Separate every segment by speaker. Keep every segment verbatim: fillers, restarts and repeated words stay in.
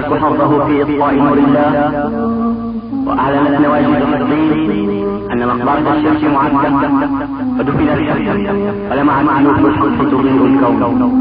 Speaker 1: يستحق حظه في إطفاء نور الله. وأعلنت نواجذ الدين أن مقبرة الشمس معدة ودفن الشمس ولمعت ملوك الحق تضيء الكون.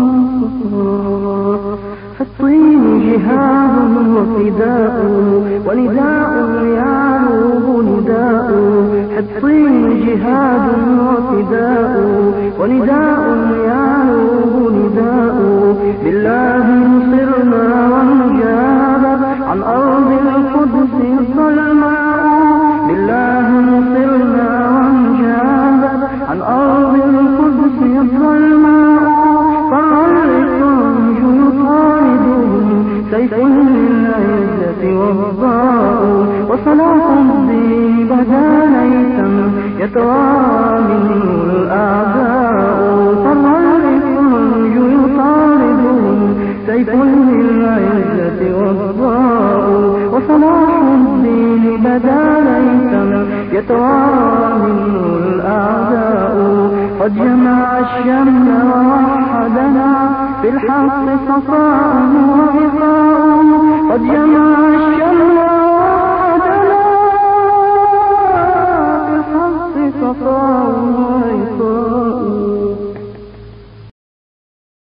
Speaker 2: فالطين جهاد وفداء ونداء يعلوه نداء. الطين جهاد وفداء ونداء يعلوه نداء. بالله نصرنا ونجاب عن أرض القدس الظلماء. بالله نصرنا ونجاب عن أرض القدس الظلماء. فالريح يطاردهم سيف للعزة والضاء. وصلاح الدين بدا ليثا يتوارى منه الأعداء. فالريح يطاردهم سيف للعزة والضاء. وصلاح الدين بدا ليثا يتوارى منه الأعداء. قد جمع الشمل ووحدنا في الحق صفاء وعطاء. قد جمع الشمل